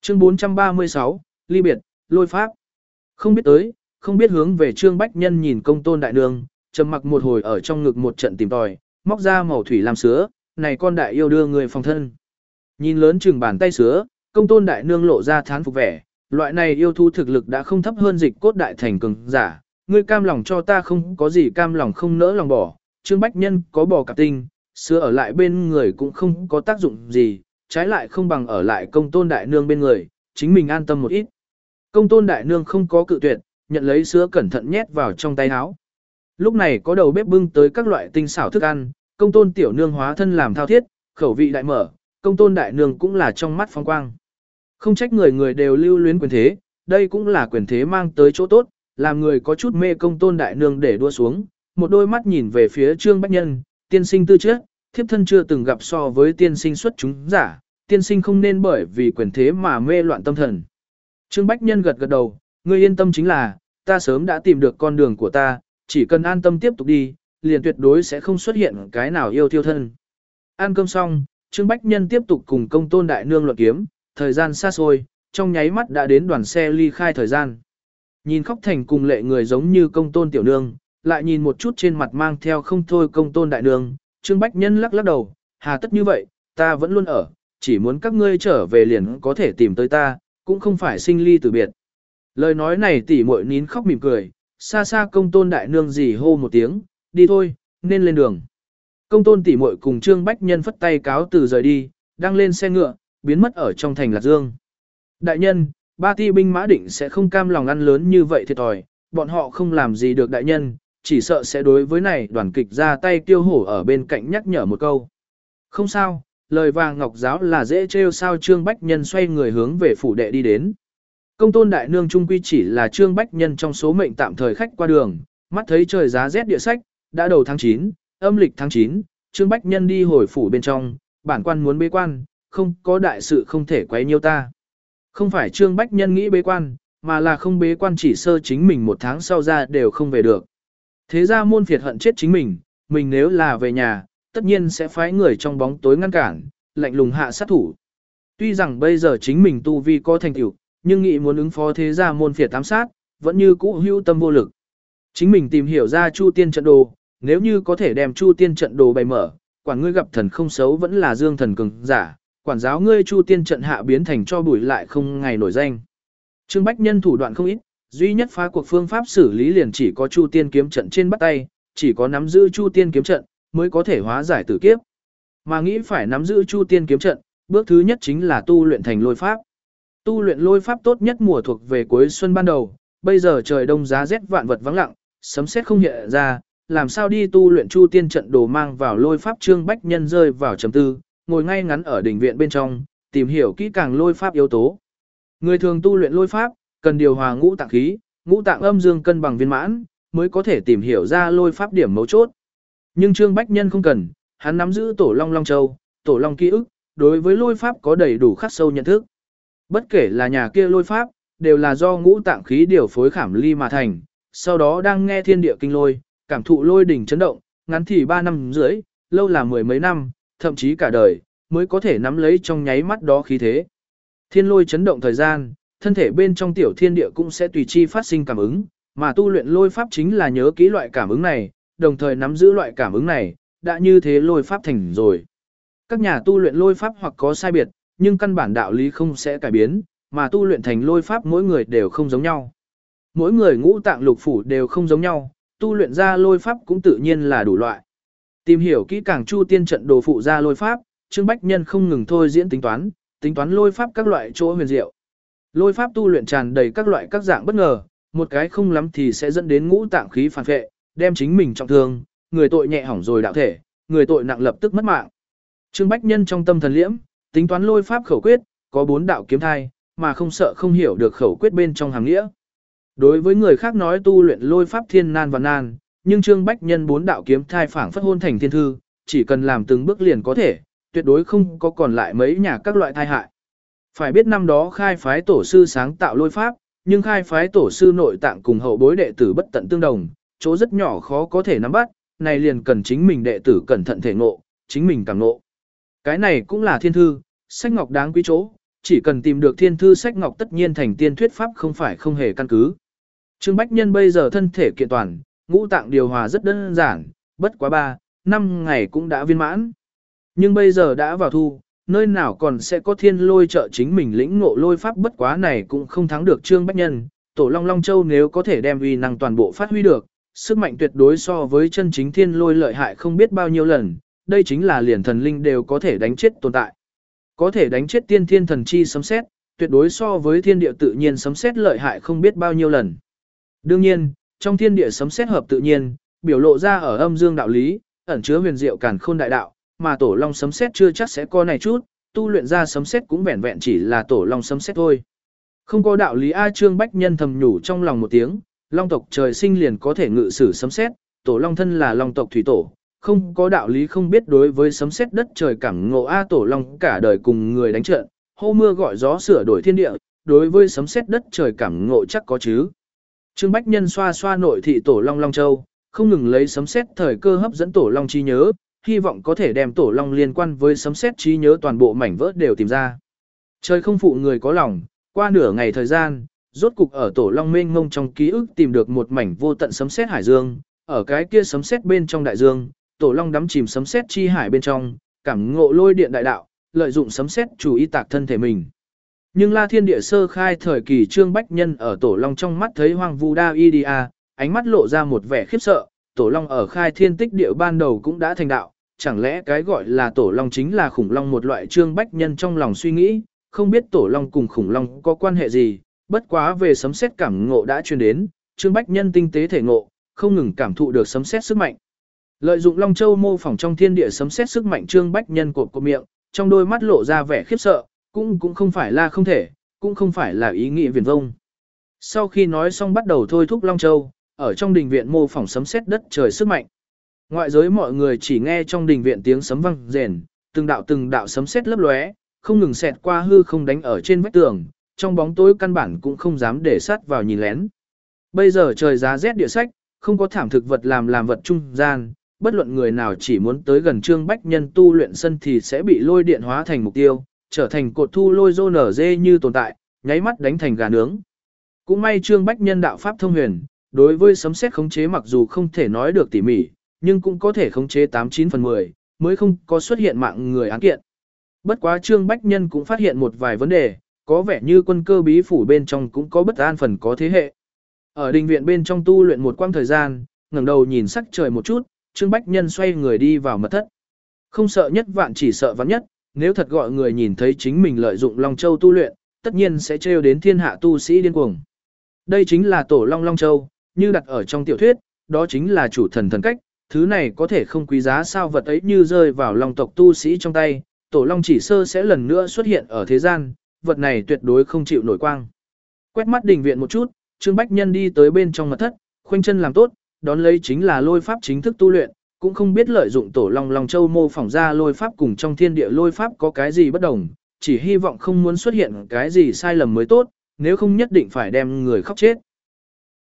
Chương 436, ly biệt, lôi pháp. Không biết tới, không biết hướng về Trương Bách Nhân nhìn Công Tôn đại nương, trầm mặc một hồi ở trong ngực một trận tìm tòi, móc ra màu thủy làm sữa, này con đại yêu đưa người phòng thân. Nhìn lớn chừng bàn tay sữa, Công Tôn đại nương lộ ra thán phục vẻ, loại này yêu thú thực lực đã không thấp hơn dịch cốt đại thành cường giả, ngươi cam lòng cho ta không có gì cam lòng không nỡ lòng bỏ. Trương Bách Nhân có bò cạp tinh, sữa ở lại bên người cũng không có tác dụng gì, trái lại không bằng ở lại Công Tôn đại nương bên người, chính mình an tâm một ít. Công Tôn đại nương không có cự tuyệt, nhận lấy sữa cẩn thận nhét vào trong tay áo. Lúc này có đầu bếp bưng tới các loại tinh xảo thức ăn, Công Tôn tiểu nương hóa thân làm thao thiết, khẩu vị đại mở, Công Tôn đại nương cũng là trong mắt phong quang. Không trách người người đều lưu luyến quyền thế, đây cũng là quyền thế mang tới chỗ tốt, làm người có chút mê Công Tôn đại nương để đua xuống, một đôi mắt nhìn về phía Trương Bách Nhân, tiên sinh tư chất, thiếp thân chưa từng gặp so với tiên sinh xuất chúng giả, tiên sinh không nên bởi vì quyền thế mà mê loạn tâm thần. Trương Bách Nhân gật gật đầu, ngươi yên tâm chính là, ta sớm đã tìm được con đường của ta, chỉ cần an tâm tiếp tục đi, liền tuyệt đối sẽ không xuất hiện cái nào yêu thiêu thân. Ăn cơm xong, Trương Bách Nhân tiếp tục cùng Công Tôn đại nương luận kiếm, thời gian xa xôi, trong nháy mắt đã đến đoàn xe ly khai thời gian. Nhìn khóc thành cùng lệ người giống như Công Tôn tiểu nương, lại nhìn một chút trên mặt mang theo không thôi Công Tôn đại nương, Trương Bách Nhân lắc lắc đầu, hà tất như vậy, ta vẫn luôn ở, chỉ muốn các ngươi trở về liền có thể tìm tới ta, cũng không phải sinh ly tử biệt. Lời nói này tỉ muội nín khóc mỉm cười, xa xa Công Tôn đại nương gì hô một tiếng, đi thôi, nên lên đường. Công Tôn tỉ muội cùng Trương Bách Nhân phất tay cáo từ rời đi, đang lên xe ngựa, biến mất ở trong thành Lạc Dương. Đại nhân, ba ti binh mã định sẽ không cam lòng ăn lớn như vậy thiệt thòi, bọn họ không làm gì được đại nhân, chỉ sợ sẽ đối với này đoàn kịch ra tay tiêu hổ ở bên cạnh nhắc nhở một câu. Không sao, lời vàng ngọc giáo là dễ trêu sao. Trương Bách Nhân xoay người hướng về phủ đệ đi đến. Công Tôn đại nương trung quy chỉ là Trương Bách Nhân trong số mệnh tạm thời khách qua đường, mắt thấy trời giá rét địa sách, đã đầu tháng 9, âm lịch tháng 9, Trương Bách Nhân đi hồi phủ bên trong, bản quan muốn bế quan, không có đại sự không thể quấy nhiêu ta. Không phải Trương Bách Nhân nghĩ bế quan, mà là không bế quan chỉ sơ chính mình một tháng sau ra đều không về được. Thế ra môn phiệt hận chết chính mình nếu là về nhà, tất nhiên sẽ phái người trong bóng tối ngăn cản, lạnh lùng hạ sát thủ. Tuy rằng bây giờ chính mình tu vi có thành tựu, nhưng nghĩ muốn ứng phó thế gia môn phiệt ám sát, vẫn như cũ hữu tâm vô lực. Chính mình tìm hiểu ra Chu Tiên trận đồ, nếu như có thể đem Chu Tiên trận đồ bày mở, quản ngươi gặp thần không xấu vẫn là dương thần cường giả, quản giáo ngươi Chu Tiên trận hạ biến thành cho bụi lại không ngày nổi danh. Trương Bách Nhân thủ đoạn không ít, duy nhất phá cuộc phương pháp xử lý liền chỉ có Chu Tiên kiếm trận trên bắt tay, chỉ có nắm giữ Chu Tiên kiếm trận mới có thể hóa giải tử kiếp. Mà nghĩ phải nắm giữ Chu Tiên kiếm trận, bước thứ nhất chính là tu luyện thành lôi pháp. Tu luyện lôi pháp tốt nhất mùa thuộc về cuối xuân ban đầu, bây giờ trời đông giá rét vạn vật vắng lặng, sấm sét không hiện ra, làm sao đi tu luyện Chu Tiên trận đồ mang vào lôi pháp. Trương Bách Nhân rơi vào trầm tư, ngồi ngay ngắn ở đỉnh viện bên trong, tìm hiểu kỹ càng lôi pháp yếu tố. Người thường tu luyện lôi pháp, cần điều hòa ngũ tạng khí, ngũ tạng âm dương cân bằng viên mãn, mới có thể tìm hiểu ra lôi pháp điểm mấu chốt. Nhưng Trương Bách Nhân không cần, hắn nắm giữ tổ long long châu, tổ long ký ức, đối với lôi pháp có đầy đủ khắc sâu nhận thức. Bất kể là nhà kia lôi pháp, đều là do ngũ tạng khí điều phối khảm ly mà thành, sau đó đang nghe thiên địa kinh lôi, cảm thụ lôi đỉnh chấn động, ngắn thì 3 năm rưỡi, lâu là 10 mấy năm, thậm chí cả đời, mới có thể nắm lấy trong nháy mắt đó khí thế. Thiên lôi chấn động thời gian, thân thể bên trong tiểu thiên địa cũng sẽ tùy chi phát sinh cảm ứng, mà tu luyện lôi pháp chính là nhớ kỹ loại cảm ứng này, đồng thời nắm giữ loại cảm ứng này, đã như thế lôi pháp thành rồi. Các nhà tu luyện lôi pháp hoặc có sai biệt, nhưng căn bản đạo lý không sẽ cải biến, mà tu luyện thành lôi pháp mỗi người đều không giống nhau. Mỗi người ngũ tạng lục phủ đều không giống nhau, tu luyện ra lôi pháp cũng tự nhiên là đủ loại. Tìm hiểu kỹ càng Chu Tiên trận đồ phụ ra lôi pháp, Trương Bách Nhân không ngừng thôi diễn tính toán lôi pháp các loại chỗ huyền diệu. Lôi pháp tu luyện tràn đầy các loại các dạng bất ngờ, một cái không lắm thì sẽ dẫn đến ngũ tạng khí phản vệ, đem chính mình trọng thương, người tội nhẹ hỏng rồi đạo thể, người tội nặng lập tức mất mạng. Trương Bách Nhân trong tâm thần liễm, tính toán lôi pháp khẩu quyết, có 4 đạo kiếm thai, mà không sợ không hiểu được khẩu quyết bên trong hàm nghĩa. Đối với người khác nói tu luyện lôi pháp thiên nan và nan, nhưng Trương Bách Nhân 4 đạo kiếm thai phảng phất hôn thành thiên thư, chỉ cần làm từng bước liền có thể, tuyệt đối không có còn lại mấy nhà các loại thai hại. Phải biết năm đó khai phái tổ sư sáng tạo lôi pháp, nhưng khai phái tổ sư nội tạng cùng hậu bối đệ tử bất tận tương đồng, chỗ rất nhỏ khó có thể nắm bắt, này liền cần chính mình đệ tử cẩn thận thể ngộ, chính mình càng ngộ. Cái này cũng là thiên thư, sách ngọc đáng quý chỗ, chỉ cần tìm được thiên thư sách ngọc tất nhiên thành tiên thuyết pháp không phải không hề căn cứ. Trương Bách Nhân bây giờ thân thể kiện toàn, ngũ tạng điều hòa rất đơn giản, bất quá 3-5 ngày cũng đã viên mãn. Nhưng bây giờ đã vào thu, nơi nào còn sẽ có thiên lôi trợ chính mình lĩnh ngộ lôi pháp, bất quá này cũng không thắng được Trương Bách Nhân. Tổ Long Long Châu nếu có thể đem uy năng toàn bộ phát huy được, sức mạnh tuyệt đối so với chân chính thiên lôi lợi hại không biết bao nhiêu lần, đây chính là liền thần linh đều có thể đánh chết tồn tại. Có thể đánh chết tiên thiên thần chi sấm sét, tuyệt đối so với thiên địa tự nhiên sấm sét lợi hại không biết bao nhiêu lần. Đương nhiên, trong thiên địa sấm sét hợp tự nhiên, biểu lộ ra ở âm dương đạo lý, ẩn chứa huyền diệu càn khôn đại đạo, mà tổ long sấm sét chưa chắc sẽ có này chút, tu luyện ra sấm sét cũng vẹn vẹn chỉ là tổ long sấm sét thôi. Không có đạo lý A. Trương Bách Nhân thầm nhủ trong lòng một tiếng, long tộc trời sinh liền có thể ngự sử sấm sét, tổ long thân là long tộc thủy tổ, không có đạo lý không biết đối với sấm sét đất trời cảm ngộ A. Tổ long cả đời cùng người đánh trận, hô mưa gọi gió sửa đổi thiên địa, đối với sấm sét đất trời cảm ngộ chắc có chứ. Trương Bách Nhân xoa xoa nội thị tổ long Long Châu, không ngừng lấy sấm sét thời cơ hấp dẫn tổ long trí nhớ, hy vọng có thể đem tổ long liên quan với sấm sét trí nhớ toàn bộ mảnh vỡ đều tìm ra. Trời không phụ người có lòng, qua nửa ngày thời gian, rốt cục ở tổ long mênh mông trong ký ức tìm được một mảnh vô tận sấm sét hải dương, ở cái kia sấm sét bên trong đại dương, tổ long đắm chìm sấm sét chi hải bên trong, cảm ngộ lôi điện đại đạo, lợi dụng sấm sét chủ ý tạc thân thể mình. Nhưng La Thiên Địa sơ khai thời kỳ Trương Bách Nhân ở tổ long trong mắt thấy hoang vu đa y ánh mắt lộ ra một vẻ khiếp sợ, tổ long ở khai thiên tích địa ban đầu cũng đã thành đạo, chẳng lẽ cái gọi là tổ long chính là khủng long một loại. Trương Bách Nhân trong lòng suy nghĩ, không biết tổ long cùng khủng long có quan hệ gì, bất quá về sấm sét cảm ngộ đã truyền đến, Trương Bách Nhân tinh tế thể ngộ, không ngừng cảm thụ được sấm sét sức mạnh. Lợi dụng Long Châu mô phỏng trong thiên địa sấm sét sức mạnh, Trương Bách Nhân cột miệng, trong đôi mắt lộ ra vẻ khiếp sợ, cũng không phải là không thể, cũng không phải là ý nghĩ viển vông. Sau khi nói xong bắt đầu thôi thúc Long Châu, ở trong đình viện mô phỏng sấm sét đất trời sức mạnh. Ngoại giới mọi người chỉ nghe trong đình viện tiếng sấm vang rền, từng đạo sấm sét lấp lóe, không ngừng xẹt qua hư không đánh ở trên vách tường, trong bóng tối căn bản cũng không dám để sát vào nhìn lén. Bây giờ trời giá rét địa sách, không có thảm thực vật làm vật trung gian, bất luận người nào chỉ muốn tới gần Trương Bách Nhân tu luyện sân thì sẽ bị lôi điện hóa thành mục tiêu, trở thành cột thu lôi rô nở dê như tồn tại, nháy mắt đánh thành gà nướng. Cũng may Trương Bách Nhân đạo pháp thông huyền, đối với sấm sét khống chế mặc dù không thể nói được tỉ mỉ, nhưng cũng có thể khống chế 89 phần 10, mới không có xuất hiện mạng người án kiện. Bất quá Trương Bách Nhân cũng phát hiện một vài vấn đề, có vẻ như quân cơ bí phủ bên trong cũng có bất an phần có thế hệ. Ở đình viện bên trong tu luyện một quãng thời gian, ngẩng đầu nhìn sắc trời một chút, Trương Bách Nhân xoay người đi vào mật thất. Không sợ nhất vạn chỉ sợ vạn nhất, nếu thật gọi người nhìn thấy chính mình lợi dụng Long Châu tu luyện, tất nhiên sẽ trêu đến thiên hạ tu sĩ điên cuồng. Đây chính là tổ Long Long Châu, như đặt ở trong tiểu thuyết, đó chính là chủ thần thần cách, thứ này có thể không quý giá sao, vật ấy như rơi vào Long tộc tu sĩ trong tay, tổ Long chỉ sơ sẽ lần nữa xuất hiện ở thế gian, vật này tuyệt đối không chịu nổi quang. Quét mắt đình viện một chút, Trương Bách Nhân đi tới bên trong mật thất, khoanh chân làm tốt, đón lấy chính là lôi pháp chính thức tu luyện, cũng không biết lợi dụng tổ Long Long Châu mô phỏng ra lôi pháp cùng trong thiên địa lôi pháp có cái gì bất đồng, chỉ hy vọng không muốn xuất hiện cái gì sai lầm mới tốt, nếu không nhất định phải đem người khóc chết.